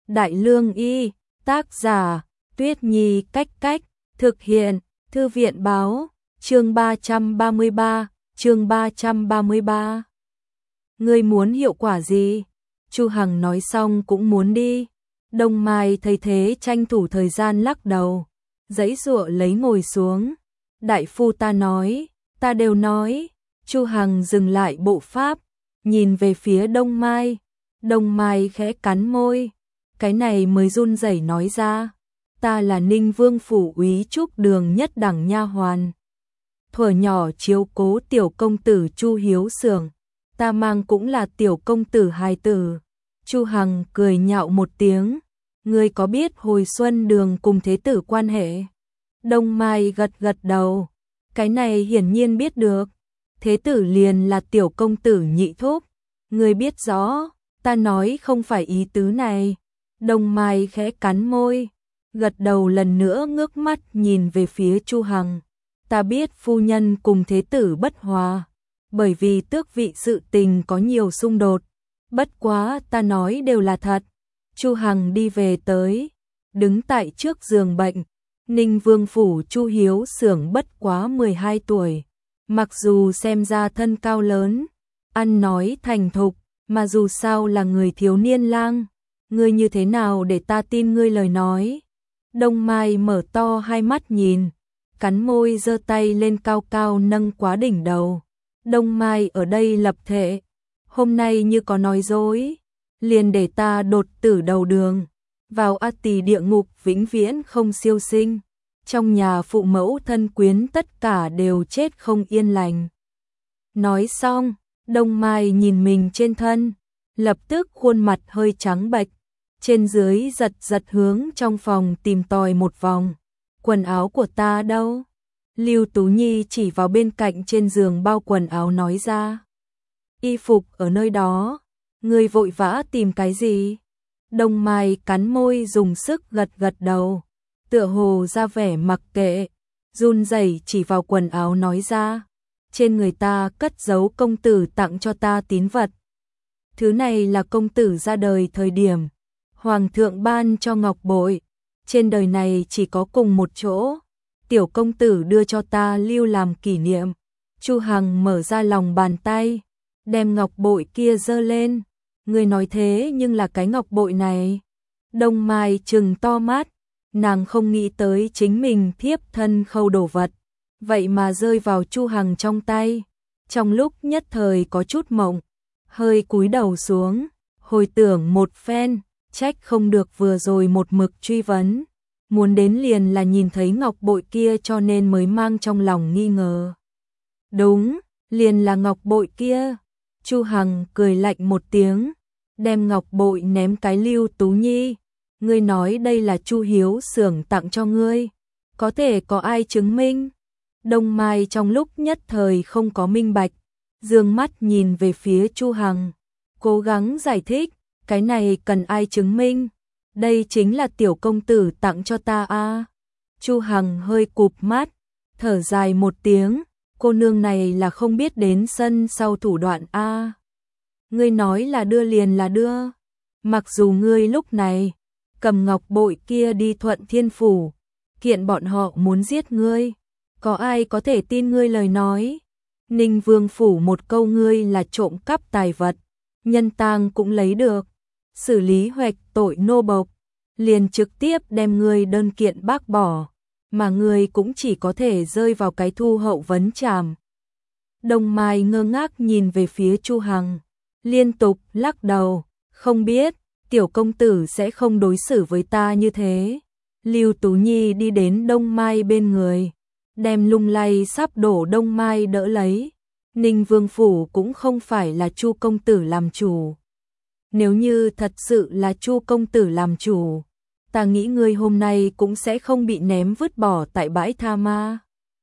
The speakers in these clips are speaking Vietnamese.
Đại Lương Y, tác giả, Tuyết Nhi Cách Cách, thực hiện, Thư viện Báo, chương 333. Ngươi muốn hiệu quả gì? Chu Hằng nói xong cũng muốn đi. Đông Mai thấy thế tranh thủ thời gian lắc đầu, giãy giụa lấy ngồi xuống. Đại phu ta đều nói. Chu Hằng dừng lại bộ pháp, nhìn về phía Đông Mai. Đông Mai khẽ cắn môi, cái này mới run rẩy nói ra, ta là Ninh Vương phủ úy Trúc Đường nhất đẳng nha hoàn. Thuở nhỏ chiếu cố tiểu công tử Chu Hiếu Xưởng, ta mang cũng là tiểu công tử hài tử. Chu Hằng cười nhạo một tiếng, ngươi có biết hồi xuân đường cùng thế tử quan hệ? Đông Mai gật gật đầu, cái này hiển nhiên biết được, thế tử liền là tiểu công tử nhị thúc, ngươi biết rõ, ta nói không phải ý tứ này. Đông Mai khẽ cắn môi, gật đầu lần nữa ngước mắt nhìn về phía Chu Hằng. Ta biết phu nhân cùng thế tử bất hòa, bởi vì tước vị sự tình có nhiều xung đột. Bất quá ta nói đều là thật. Chu Hằng đi về tới, đứng tại trước giường bệnh. Ninh Vương phủ Chu Hiếu Xưởng bất quá 12 tuổi, mặc dù xem ra thân cao lớn, ăn nói thành thục, mà dù sao là người thiếu niên lang. Ngươi như thế nào để ta tin ngươi lời nói? Đông Mai mở to hai mắt nhìn, cắn môi giơ tay lên cao cao nâng quá đỉnh đầu. Đông Mai ở đây lập thệ, hôm nay như có nói dối, liền để ta đột tử đầu đường, vào A Tỳ địa ngục vĩnh viễn không siêu sinh. Trong nhà phụ mẫu thân quyến tất cả đều chết không yên lành. Nói xong, Đông Mai nhìn mình trên thân, lập tức khuôn mặt hơi trắng bệch, trên dưới giật giật hướng trong phòng tìm tòi một vòng. Quần áo của ta đâu? Lưu Tú Nhi chỉ vào bên cạnh trên giường bao quần áo nói ra. Y phục ở nơi đó, ngươi vội vã tìm cái gì? Đông Mai cắn môi dùng sức gật gật đầu, tựa hồ ra vẻ mặc kệ, run rẩy chỉ vào quần áo nói ra, trên người ta cất giấu công tử tặng cho ta tín vật. Thứ này là công tử ra đời thời điểm hoàng thượng ban cho ngọc bội, trên đời này chỉ có cùng một chỗ, tiểu công tử đưa cho ta lưu làm kỷ niệm. Chu Hằng mở ra lòng bàn tay, đem ngọc bội kia giơ lên. Ngươi nói thế nhưng là cái ngọc bội này. Đông Mai trừng to mắt, nàng không nghĩ tới chính mình thiếp thân khâu đồ vật, vậy mà rơi vào Chu Hằng trong tay. Trong lúc nhất thời có chút mộng, hơi cúi đầu xuống, hồi tưởng một phen, trách không được vừa rồi một mực truy vấn, muốn đến liền là nhìn thấy ngọc bội kia cho nên mới mang trong lòng nghi ngờ. Đúng, liền là ngọc bội kia. Chu Hằng cười lạnh một tiếng, đem ngọc bội ném cái Lưu Tú Nhi. Ngươi nói đây là Chu Hiếu Xưởng tặng cho ngươi, có thể có ai chứng minh? Đông Mai trong lúc nhất thời không có minh bạch, dương mắt nhìn về phía Chu Hằng, cố gắng giải thích, cái này cần ai chứng minh? Đây chính là tiểu công tử tặng cho ta a. Chu Hằng hơi cụp mắt, thở dài một tiếng, cô nương này là không biết đến sân sau thủ đoạn a. Ngươi nói là đưa liền là đưa, mặc dù ngươi lúc này cầm ngọc bội kia đi Thuận Thiên phủ, kiện bọn họ muốn giết ngươi, có ai có thể tin ngươi lời nói? Ninh Vương phủ một câu ngươi là trộm cắp tài vật, nhân tang cũng lấy được, xử lý hoạch tội nô bộc, liền trực tiếp đem ngươi đơn kiện bác bỏ, mà ngươi cũng chỉ có thể rơi vào cái thu hậu vấn trảm. Đông Mai ngơ ngác nhìn về phía Chu Hằng, liên tục lắc đầu, không biết, tiểu công tử sẽ không đối xử với ta như thế. Lưu Tú Nhi đi đến Đông Mai bên người, đem lung lay sắp đổ Đông Mai đỡ lấy. Ninh Vương phủ cũng không phải là Chu công tử làm chủ. Nếu như thật sự là Chu công tử làm chủ, ta nghĩ ngươi hôm nay cũng sẽ không bị ném vứt bỏ tại bãi tha ma.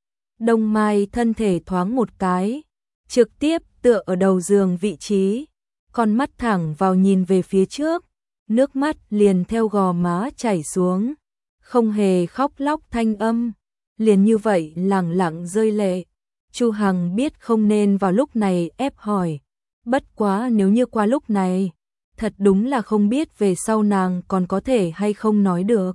Đông Mai thân thể thoáng một cái, trực tiếp tựa ở đầu giường vị trí, con mắt thẳng vào nhìn về phía trước, nước mắt liền theo gò má chảy xuống, không hề khóc lóc thanh âm, liền như vậy lẳng lặng rơi lệ. Chu Hằng biết không nên vào lúc này ép hỏi, bất quá nếu như qua lúc này, thật đúng là không biết về sau nàng còn có thể hay không nói được.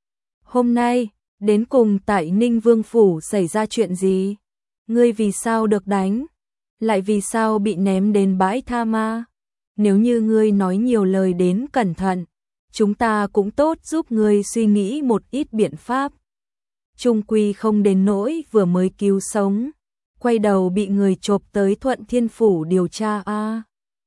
Hôm nay, đến cùng tại Ninh Vương Phủ xảy ra chuyện gì? Ngươi vì sao được đánh? Lại vì sao bị ném đến bãi tha ma? Nếu như ngươi nói nhiều lời đến cẩn thận, chúng ta cũng tốt giúp ngươi suy nghĩ một ít biện pháp. Trung quy không đến nỗi vừa mới cứu sống, quay đầu bị người chộp tới Thuận Thiên Phủ điều tra a.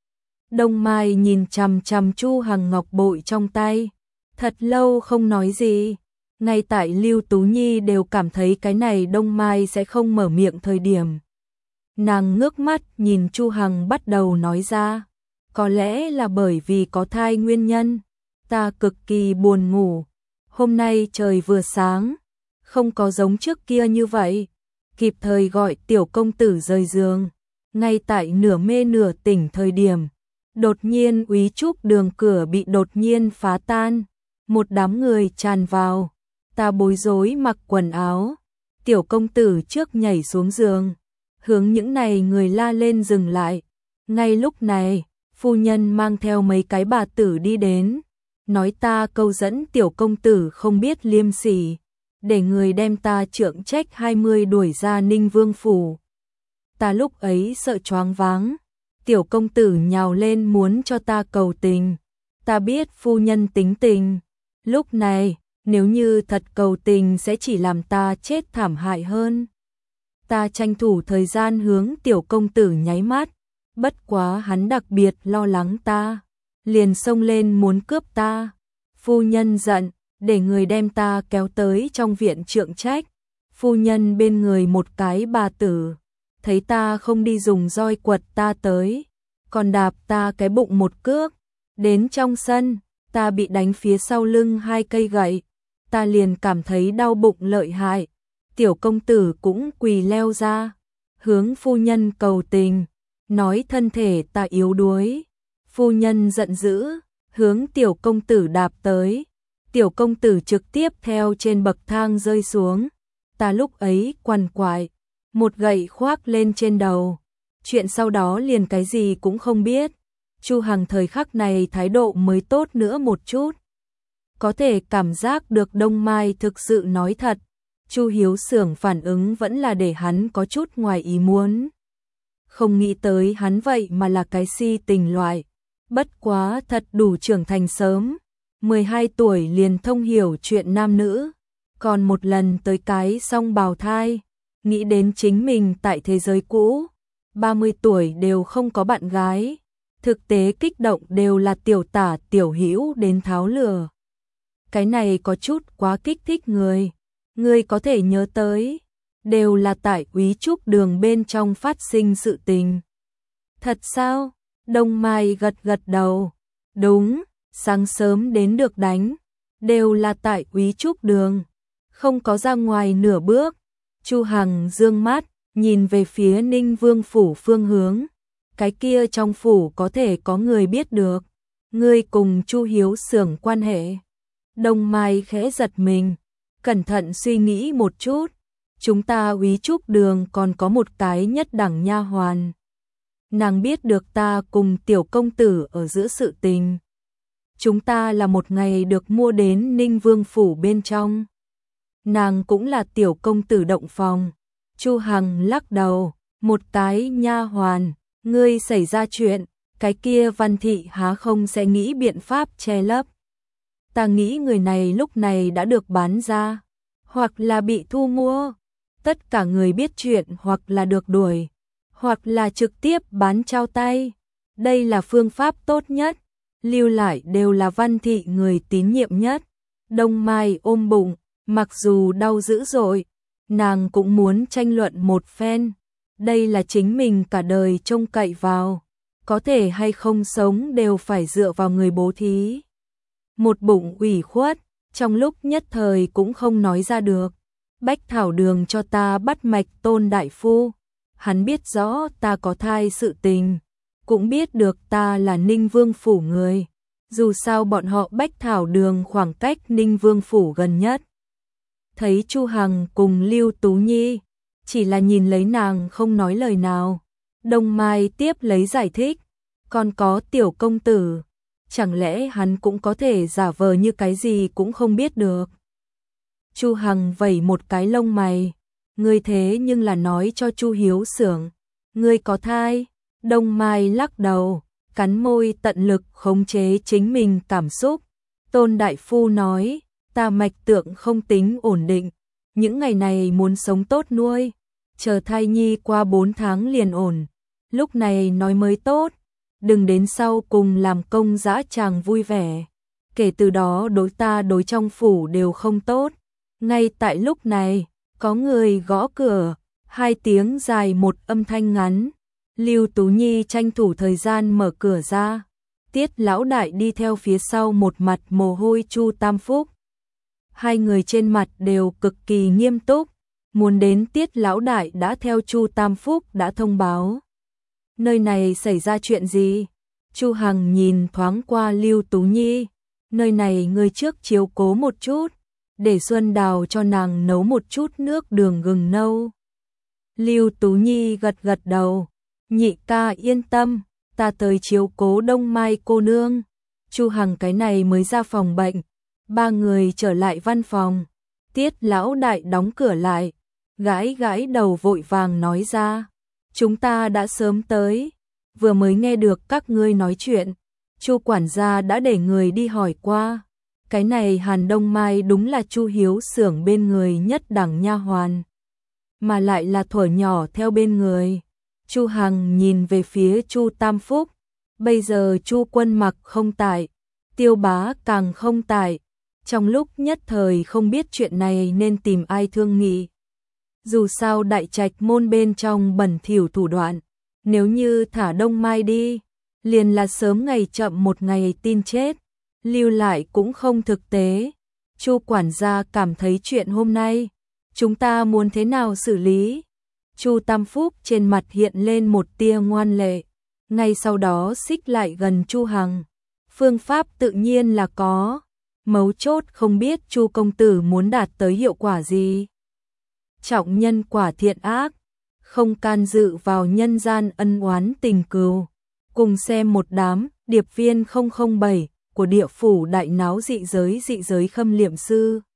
Đông Mai nhìn chằm chằm Chu Hằng ngọc bội trong tay, thật lâu không nói gì. Ngay tại Lưu Tú Nhi đều cảm thấy cái này Đông Mai sẽ không mở miệng thời điểm. Nàng ngước mắt nhìn Chu Hằng bắt đầu nói ra, có lẽ là bởi vì có thai nguyên nhân, ta cực kỳ buồn ngủ, hôm nay trời vừa sáng, không có giống trước kia như vậy, kịp thời gọi tiểu công tử rời giường, ngay tại nửa mê nửa tỉnh thời điểm, đột nhiên úy trúc đường cửa bị đột nhiên phá tan, một đám người tràn vào, ta bối rối mặc quần áo, tiểu công tử trước nhảy xuống giường, hướng những này người la lên dừng lại, ngay lúc này, phu nhân mang theo mấy cái bà tử đi đến, nói ta câu dẫn tiểu công tử không biết liêm sỉ, để người đem ta trượng trách 20 đuổi ra Ninh Vương Phủ. Ta lúc ấy sợ choáng váng, tiểu công tử nhào lên muốn cho ta cầu tình, ta biết phu nhân tính tình, lúc này, nếu như thật cầu tình sẽ chỉ làm ta chết thảm hại hơn. Ta tranh thủ thời gian hướng tiểu công tử nháy mắt, bất quá hắn đặc biệt lo lắng ta, liền xông lên muốn cướp ta. Phu nhân giận, để người đem ta kéo tới trong viện trượng trách. Phu nhân bên người một cái bà tử, thấy ta không đi dùng roi quật ta tới, còn đạp ta cái bụng một cước. Đến trong sân, ta bị đánh phía sau lưng 2 cây gậy, ta liền cảm thấy đau bụng lợi hại. Tiểu công tử cũng quỳ leo ra, hướng phu nhân cầu tình, nói thân thể ta yếu đuối. Phu nhân giận dữ, hướng tiểu công tử đạp tới. Tiểu công tử trực tiếp theo trên bậc thang rơi xuống. Ta lúc ấy quằn quại, một gậy khoác lên trên đầu. Chuyện sau đó liền cái gì cũng không biết. Chu Hằng thời khắc này thái độ mới tốt nữa một chút. Có thể cảm giác được Đông Mai thực sự nói thật. Chu Hiếu Xưởng phản ứng vẫn là để hắn có chút ngoài ý muốn. Không nghĩ tới hắn vậy mà là cái si tình loại. Bất quá thật đủ trưởng thành sớm. 12 tuổi liền thông hiểu chuyện nam nữ. Còn một lần tới cái song bào thai. Nghĩ đến chính mình tại thế giới cũ. 30 tuổi đều không có bạn gái. Thực tế kích động đều là tiểu tả tiểu hữu đến tháo lửa. Cái này có chút quá kích thích người. Ngươi có thể nhớ tới, đều là tại úy trúc đường bên trong phát sinh sự tình. Thật sao? Đông Mai gật gật đầu. Đúng, sáng sớm đến được đánh, đều là tại úy trúc đường, không có ra ngoài nửa bước. Chu Hằng dương mắt, nhìn về phía Ninh Vương Phủ phương hướng. Cái kia trong phủ có thể có người biết được. Ngươi cùng Chu Hiếu Xưởng quan hệ. Đông Mai khẽ giật mình. Cẩn thận suy nghĩ một chút, chúng ta úy trúc đường còn có một cái nhất đẳng nha hoàn. Nàng biết được ta cùng tiểu công tử ở giữa sự tình. Chúng ta là một ngày được mua đến Ninh Vương Phủ bên trong. Nàng cũng là tiểu công tử động phòng. Chu Hằng lắc đầu, một cái nha hoàn, ngươi xảy ra chuyện, cái kia Văn Thị há không sẽ nghĩ biện pháp che lấp. Ta nghĩ người này lúc này đã được bán ra, hoặc là bị thu mua. Tất cả người biết chuyện hoặc là được đuổi, hoặc là trực tiếp bán trao tay. Đây là phương pháp tốt nhất, lưu lại đều là Văn Thị người tín nhiệm nhất. Đông Mai ôm bụng, mặc dù đau dữ dội, nàng cũng muốn tranh luận một phen. Đây là chính mình cả đời trông cậy vào, có thể hay không sống đều phải dựa vào người bố thí. Một bụng ủy khuất, trong lúc nhất thời cũng không nói ra được. Bách Thảo Đường cho ta bắt mạch Tôn đại phu, hắn biết rõ ta có thai sự tình, cũng biết được ta là Ninh Vương Phủ người. Dù sao bọn họ Bách Thảo Đường khoảng cách Ninh Vương Phủ gần nhất. Thấy Chu Hằng cùng Lưu Tú Nhi, chỉ là nhìn lấy nàng không nói lời nào. Đông Mai tiếp lấy giải thích, còn có tiểu công tử. chẳng lẽ hắn cũng có thể giả vờ như cái gì cũng không biết được. Chu Hằng vẩy một cái lông mày, ngươi thế nhưng là nói cho Chu Hiếu Xưởng, ngươi có thai? Đông Mai lắc đầu, cắn môi tận lực khống chế chính mình cảm xúc. Tôn đại phu nói, ta mạch tượng không tính ổn định, những ngày này muốn sống tốt nuôi, chờ thai nhi qua 4 tháng liền ổn, lúc này nói mới tốt, đừng đến sau cùng làm công dã tràng vui vẻ. Kể từ đó đối ta đối trong phủ đều không tốt. Ngay tại lúc này, có người gõ cửa, 2 tiếng dài một âm thanh ngắn. Lưu Tú Nhi tranh thủ thời gian mở cửa ra. Tiết lão đại đi theo phía sau, một mặt mồ hôi Chu Tam Phúc. Hai người trên mặt đều cực kỳ nghiêm túc. Muốn đến Tiết lão đại đã theo Chu Tam Phúc đã thông báo. Nơi này xảy ra chuyện gì? Chu Hằng nhìn thoáng qua Lưu Tú Nhi. Nơi này người trước chiếu cố một chút, để Xuân Đào cho nàng nấu một chút nước đường gừng nâu. Lưu Tú Nhi gật gật đầu. Nhị ca yên tâm, ta tới chiếu cố Đông Mai cô nương. Chu Hằng cái này mới ra phòng bệnh. 3 người trở lại văn phòng. Tiết lão đại đóng cửa lại, gãi gãi đầu vội vàng nói ra. Chúng ta đã sớm tới, vừa mới nghe được các ngươi nói chuyện. Chu quản gia đã để người đi hỏi qua. Cái này Hàn Đông Mai đúng là Chu Hiếu Xưởng bên người nhất đẳng nha hoàn, mà lại là thuở nhỏ theo bên người. Chu Hằng nhìn về phía Chu Tam Phúc, bây giờ Chu Quân Mặc không tại, Tiêu Bá càng không tại, trong lúc nhất thời không biết chuyện này nên tìm ai thương nghị. Dù sao đại trạch môn bên trong bẩn thỉu thủ đoạn, nếu như thả Đông Mai đi, liền là sớm ngày chậm một ngày tin chết, lưu lại cũng không thực tế. Chu quản gia cảm thấy chuyện hôm nay, chúng ta muốn thế nào xử lý? Chu Tam Phúc trên mặt hiện lên một tia ngoan lệ, ngay sau đó xích lại gần Chu Hằng. Phương pháp tự nhiên là có, mấu chốt không biết Chu công tử muốn đạt tới hiệu quả gì. Trọng nhân quả thiện ác, không can dự vào nhân gian ân oán tình cừu. Cùng xem một đám điệp viên 007 của địa phủ đại náo dị giới khâm liệm sư.